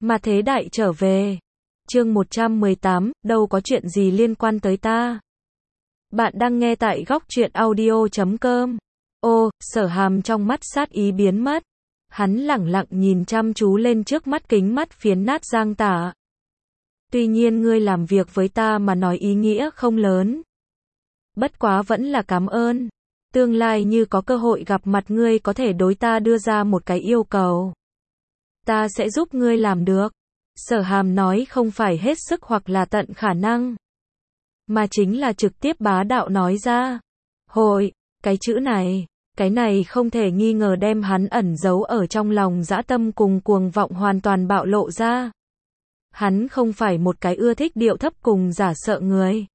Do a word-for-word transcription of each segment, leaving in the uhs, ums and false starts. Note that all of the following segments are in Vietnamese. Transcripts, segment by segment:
Mà thế đại trở về. Chương một trăm mười tám, đâu có chuyện gì liên quan tới ta. Bạn đang nghe tại góc truyện audio chấm com. Ô, Sở Hàm trong mắt sát ý biến mất. Hắn lẳng lặng nhìn chăm chú lên trước mắt kính mắt phiến nát Giang Tả. Tuy nhiên ngươi làm việc với ta mà nói ý nghĩa không lớn. Bất quá vẫn là cảm ơn. Tương lai như có cơ hội gặp mặt ngươi có thể đối ta đưa ra một cái yêu cầu. Ta sẽ giúp ngươi làm được. Sở Hàm nói không phải hết sức hoặc là tận khả năng. Mà chính là trực tiếp bá đạo nói ra. Hội, cái chữ này, cái này không thể nghi ngờ đem hắn ẩn giấu ở trong lòng dã tâm cùng cuồng vọng hoàn toàn bạo lộ ra. Hắn không phải một cái ưa thích điệu thấp cùng giả sợ người.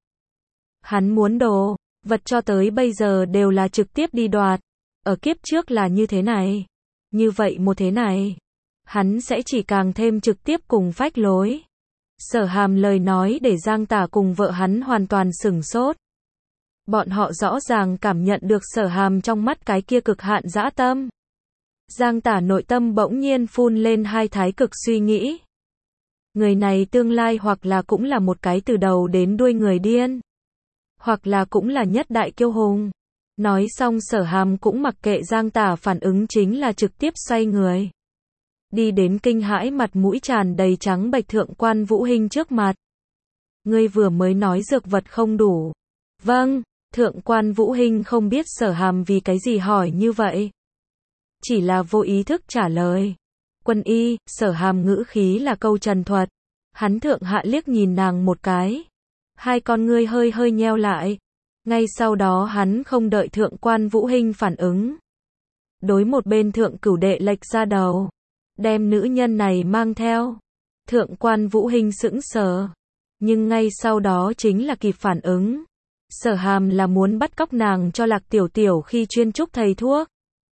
Hắn muốn đồ, vật cho tới bây giờ đều là trực tiếp đi đoạt. Ở kiếp trước là như thế này. Như vậy một thế này. Hắn sẽ chỉ càng thêm trực tiếp cùng phách lối. Sở Hàm lời nói để Giang Tả cùng vợ hắn hoàn toàn sửng sốt. Bọn họ rõ ràng cảm nhận được Sở Hàm trong mắt cái kia cực hạn dã tâm. Giang Tả nội tâm bỗng nhiên phun lên hai thái cực suy nghĩ. Người này tương lai hoặc là cũng là một cái từ đầu đến đuôi người điên. Hoặc là cũng là nhất đại kiêu hùng. Nói xong Sở Hàm cũng mặc kệ Giang Tả phản ứng chính là trực tiếp xoay người. Đi đến kinh hãi mặt mũi tràn đầy trắng bệch Thượng quan Vũ Hinh trước mặt. Ngươi vừa mới nói dược vật không đủ. Vâng, Thượng quan Vũ Hinh không biết Sở Hàm vì cái gì hỏi như vậy. Chỉ là vô ý thức trả lời. Quân y, Sở Hàm ngữ khí là câu trần thuật. Hắn thượng hạ liếc nhìn nàng một cái. Hai con ngươi hơi hơi nheo lại. Ngay sau đó hắn không đợi Thượng quan Vũ Hinh phản ứng. Đối một bên Thượng Cửu Đệ lệch ra đầu. Đem nữ nhân này mang theo. Thượng quan Vũ Hinh sững sờ. Nhưng ngay sau đó chính là kịp phản ứng. Sở Hàm là muốn bắt cóc nàng cho Lạc Tiểu Tiểu khi chuyên trúc thầy thuốc.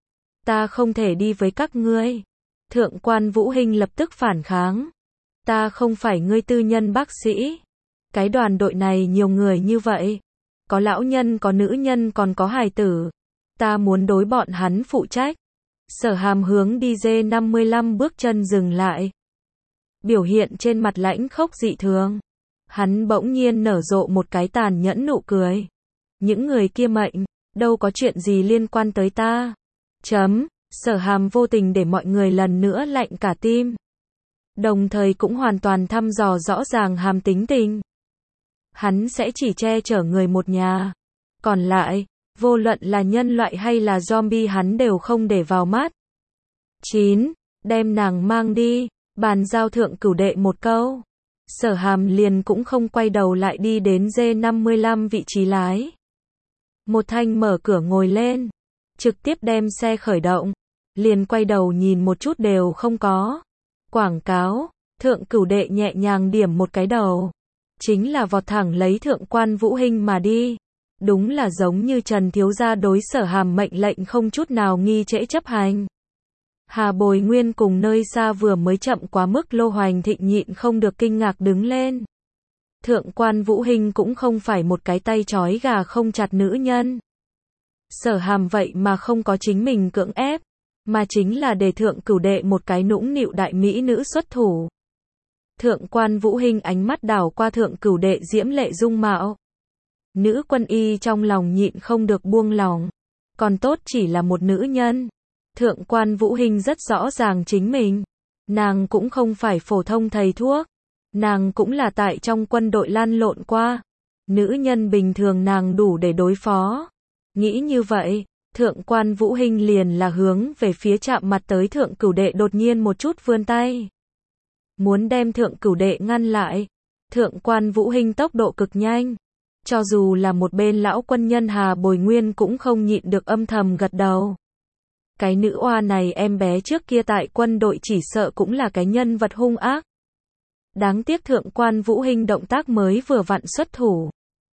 Ta không thể đi với các ngươi. Thượng quan Vũ Hinh lập tức phản kháng. Ta không phải ngươi tư nhân bác sĩ. Cái đoàn đội này nhiều người như vậy. Có lão nhân, có nữ nhân, còn có hài tử. Ta muốn đối bọn hắn phụ trách. Sở Hàm hướng đi dê năm mươi lăm bước chân dừng lại. Biểu hiện trên mặt lãnh khốc dị thường. Hắn bỗng nhiên nở rộ một cái tàn nhẫn nụ cười. Những người kia mệnh, đâu có chuyện gì liên quan tới ta. Chấm, Sở Hàm vô tình để mọi người lần nữa lạnh cả tim. Đồng thời cũng hoàn toàn thăm dò rõ ràng Hàm tính tình. Hắn sẽ chỉ che chở người một nhà. Còn lại, vô luận là nhân loại hay là zombie hắn đều không để vào mắt. chín. Đem nàng mang đi, bàn giao Thượng Cửu Đệ một câu. Sở Hàm liền cũng không quay đầu lại đi đến dê năm mươi lăm vị trí lái. Một thanh mở cửa ngồi lên. Trực tiếp đem xe khởi động. Liền quay đầu nhìn một chút đều không có. Quảng cáo, Thượng Cửu Đệ nhẹ nhàng điểm một cái đầu. Chính là vọt thẳng lấy Thượng quan Vũ Hinh mà đi. Đúng là giống như Trần thiếu gia đối Sở Hàm mệnh lệnh không chút nào nghi trễ chấp hành. Hà Bồi Nguyên cùng nơi xa vừa mới chậm quá mức Lô Hoành Thịnh nhịn không được kinh ngạc đứng lên. Thượng quan Vũ Hinh cũng không phải một cái tay trói gà không chặt nữ nhân. Sở Hàm vậy mà không có chính mình cưỡng ép, mà chính là để Thượng Cửu Đệ một cái nũng nịu đại mỹ nữ xuất thủ. Thượng quan Vũ Hinh ánh mắt đảo qua Thượng Cửu Đệ diễm lệ dung mạo. Nữ quân y trong lòng nhịn không được buông lòng. Còn tốt chỉ là một nữ nhân. Thượng quan Vũ Hinh rất rõ ràng chính mình. Nàng cũng không phải phổ thông thầy thuốc. Nàng cũng là tại trong quân đội lăn lộn qua. Nữ nhân bình thường nàng đủ để đối phó. Nghĩ như vậy, Thượng quan Vũ Hinh liền là hướng về phía chạm mặt tới Thượng Cửu Đệ đột nhiên một chút vươn tay. Muốn đem Thượng Cửu Đệ ngăn lại. Thượng quan Vũ Hinh tốc độ cực nhanh. Cho dù là một bên lão quân nhân Hà Bồi Nguyên cũng không nhịn được âm thầm gật đầu. Cái nữ oa này em bé trước kia tại quân đội chỉ sợ cũng là cái nhân vật hung ác. Đáng tiếc Thượng quan Vũ Hinh động tác mới vừa vặn xuất thủ.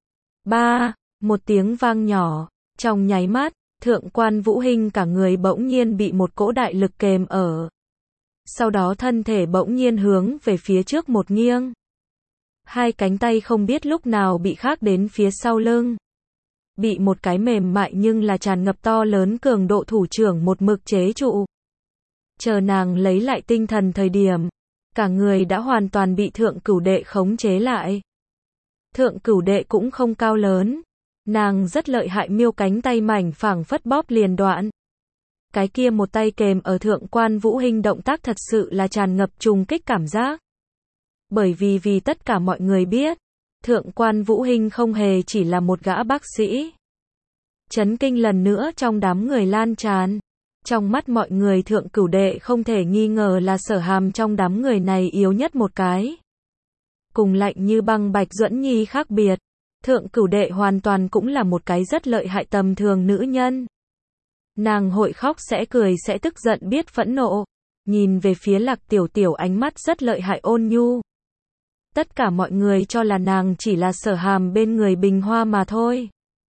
Ba, một tiếng vang nhỏ, trong nháy mắt, Thượng quan Vũ Hinh cả người bỗng nhiên bị một cỗ đại lực kềm ở. Sau đó thân thể bỗng nhiên hướng về phía trước một nghiêng. Hai cánh tay không biết lúc nào bị khác đến phía sau lưng. Bị một cái mềm mại nhưng là tràn ngập to lớn cường độ thủ trưởng một mực chế trụ. Chờ nàng lấy lại tinh thần thời điểm, Cả người đã hoàn toàn bị thượng cửu đệ khống chế lại. Thượng cửu đệ cũng không cao lớn. Nàng rất lợi hại, miêu cánh tay mảnh phẳng phất bóp liền đoạn. Cái kia một tay kềm ở thượng quan Vũ Hinh, động tác thật sự là tràn ngập trùng kích cảm giác. Bởi vì vì tất cả mọi người biết, thượng quan Vũ Hinh không hề chỉ là một gã bác sĩ. Chấn kinh lần nữa trong đám người lan tràn. Trong mắt mọi người thượng cửu đệ không thể nghi ngờ là Sở Hàm trong đám người này yếu nhất một cái. Cùng lạnh như băng Bạch Duẫn Nhi khác biệt, thượng cửu đệ hoàn toàn cũng là một cái rất lợi hại tầm thường nữ nhân. Nàng hội khóc sẽ cười sẽ tức giận biết phẫn nộ, nhìn về phía Lạc Tiểu Tiểu ánh mắt rất lợi hại ôn nhu. Tất cả mọi người cho là nàng chỉ là Sở Hàm bên người bình hoa mà thôi.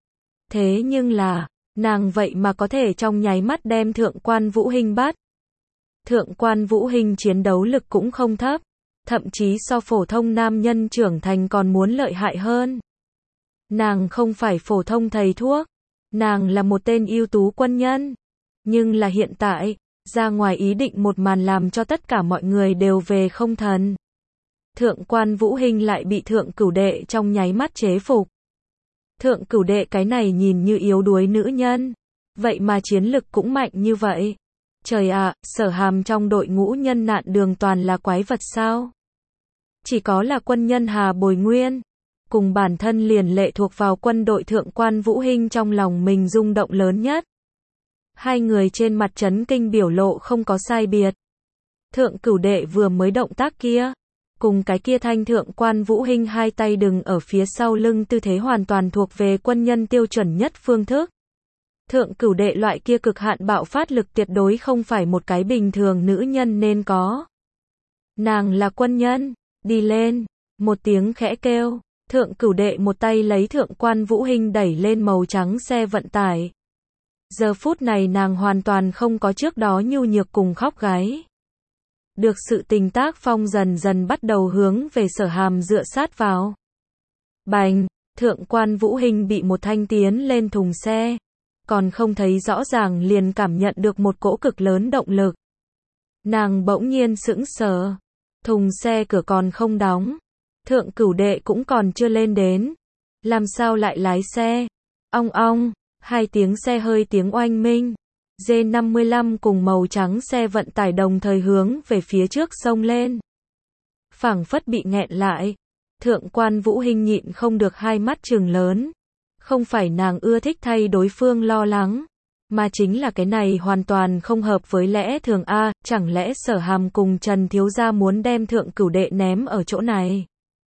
Thế nhưng là, nàng vậy mà có thể trong nháy mắt đem thượng quan Vũ Hinh bắt. Thượng quan Vũ Hinh chiến đấu lực cũng không thấp, thậm chí so phổ thông nam nhân trưởng thành còn muốn lợi hại hơn. Nàng không phải phổ thông thầy thuốc, nàng là một tên ưu tú quân nhân. Nhưng là hiện tại, ra ngoài ý định một màn làm cho tất cả mọi người đều về không thần. Thượng quan Vũ Hinh lại bị thượng cửu đệ trong nháy mắt chế phục. Thượng cửu đệ cái này nhìn như yếu đuối nữ nhân, vậy mà chiến lực cũng mạnh như vậy. Trời ạ, Sở Hàm trong đội ngũ nhân nạn đường toàn là quái vật sao? Chỉ có là quân nhân Hà Bồi Nguyên, cùng bản thân liền lệ thuộc vào quân đội thượng quan Vũ Hinh trong lòng mình rung động lớn nhất. Hai người trên mặt chấn kinh biểu lộ không có sai biệt. Thượng cửu đệ vừa mới động tác kia, cùng cái kia thanh thượng quan Vũ Hinh hai tay đừng ở phía sau lưng tư thế hoàn toàn thuộc về quân nhân tiêu chuẩn nhất phương thức. Thượng cửu đệ loại kia cực hạn bạo phát lực tuyệt đối không phải một cái bình thường nữ nhân nên có. Nàng là quân nhân, đi lên, một tiếng khẽ kêu, thượng cửu đệ một tay lấy thượng quan Vũ Hinh đẩy lên màu trắng xe vận tải. Giờ phút này nàng hoàn toàn không có trước đó nhu nhược cùng khóc gáy. Được sự tình tác phong dần dần bắt đầu hướng về Sở Hàm dựa sát vào. Bành, thượng quan Vũ Hinh bị một thanh tiến lên thùng xe. Còn không thấy rõ ràng liền cảm nhận được một cỗ cực lớn động lực. Nàng bỗng nhiên sững sờ. Thùng xe cửa còn không đóng. Thượng cửu đệ cũng còn chưa lên đến. Làm sao lại lái xe? Ong ong, hai tiếng xe hơi tiếng oanh minh. D năm mươi lăm cùng màu trắng xe vận tải đồng thời hướng về phía trước xông lên. Phảng phất bị nghẹn lại. Thượng quan Vũ Hinh nhịn không được hai mắt trừng lớn. Không phải nàng ưa thích thay đối phương lo lắng, mà chính là cái này hoàn toàn không hợp với lẽ thường a, chẳng lẽ Sở Hàm cùng Trần thiếu gia muốn đem thượng cửu đệ ném ở chỗ này.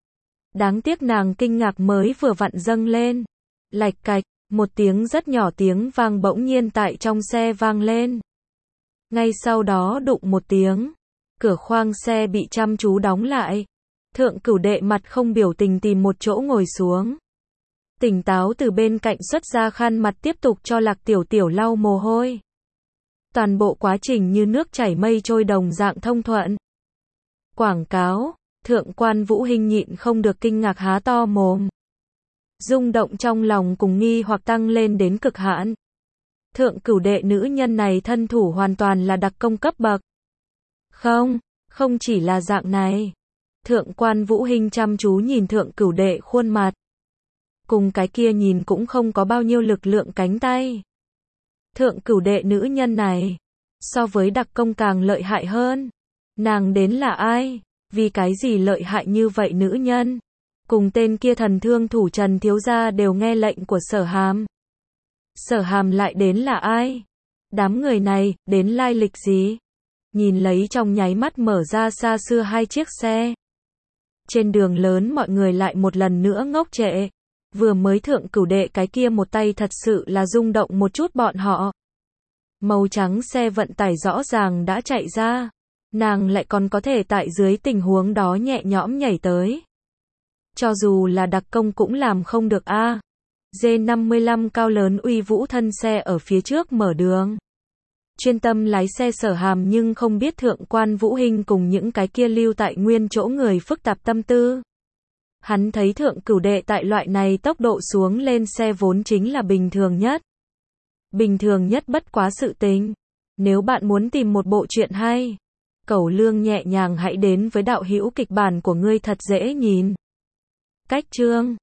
Đáng tiếc nàng kinh ngạc mới vừa vặn dâng lên. Lạch cạch, một tiếng rất nhỏ tiếng vang bỗng nhiên tại trong xe vang lên. Ngay sau đó đụng một tiếng, cửa khoang xe bị chăm chú đóng lại. Thượng cửu đệ mặt không biểu tình tìm một chỗ ngồi xuống. Tỉnh táo từ bên cạnh xuất ra khăn mặt tiếp tục cho Lạc Tiểu Tiểu lau mồ hôi. Toàn bộ quá trình như nước chảy mây trôi đồng dạng thông thuận. Quảng cáo, thượng quan Vũ Hinh nhịn không được kinh ngạc há to mồm. Rung động trong lòng cùng nghi hoặc tăng lên đến cực hạn. Thượng cửu đệ nữ nhân này thân thủ hoàn toàn là đặc công cấp bậc. Không, không chỉ là dạng này. Thượng quan Vũ Hinh chăm chú nhìn thượng cửu đệ khuôn mặt. Cùng cái kia nhìn cũng không có bao nhiêu lực lượng cánh tay. Thượng cửu đệ nữ nhân này, so với đặc công càng lợi hại hơn. Nàng đến là ai? Vì cái gì lợi hại như vậy nữ nhân? Cùng tên kia thần thương thủ Trần thiếu gia đều nghe lệnh của Sở Hàm. Sở Hàm lại đến là ai? Đám người này, đến lai lịch gì? Nhìn lấy trong nháy mắt mở ra xa xưa hai chiếc xe. Trên đường lớn mọi người lại một lần nữa ngốc trệ. Vừa mới thượng cửu đệ cái kia một tay thật sự là rung động một chút bọn họ. Màu trắng xe vận tải rõ ràng đã chạy ra. Nàng lại còn có thể tại dưới tình huống đó nhẹ nhõm nhảy tới. Cho dù là đặc công cũng làm không được a. D năm mươi lăm cao lớn uy vũ thân xe ở phía trước mở đường. Chuyên tâm lái xe Sở Hàm nhưng không biết thượng quan Vũ Hinh cùng những cái kia lưu tại nguyên chỗ người phức tạp tâm tư. Hắn thấy thượng cửu đệ tại loại này tốc độ xuống lên xe vốn chính là bình thường nhất. Bình thường nhất bất quá sự tình. Nếu bạn muốn tìm một bộ truyện hay, Cẩu Lương nhẹ nhàng hãy đến với đạo hữu kịch bản của ngươi thật dễ nhìn. Cách chương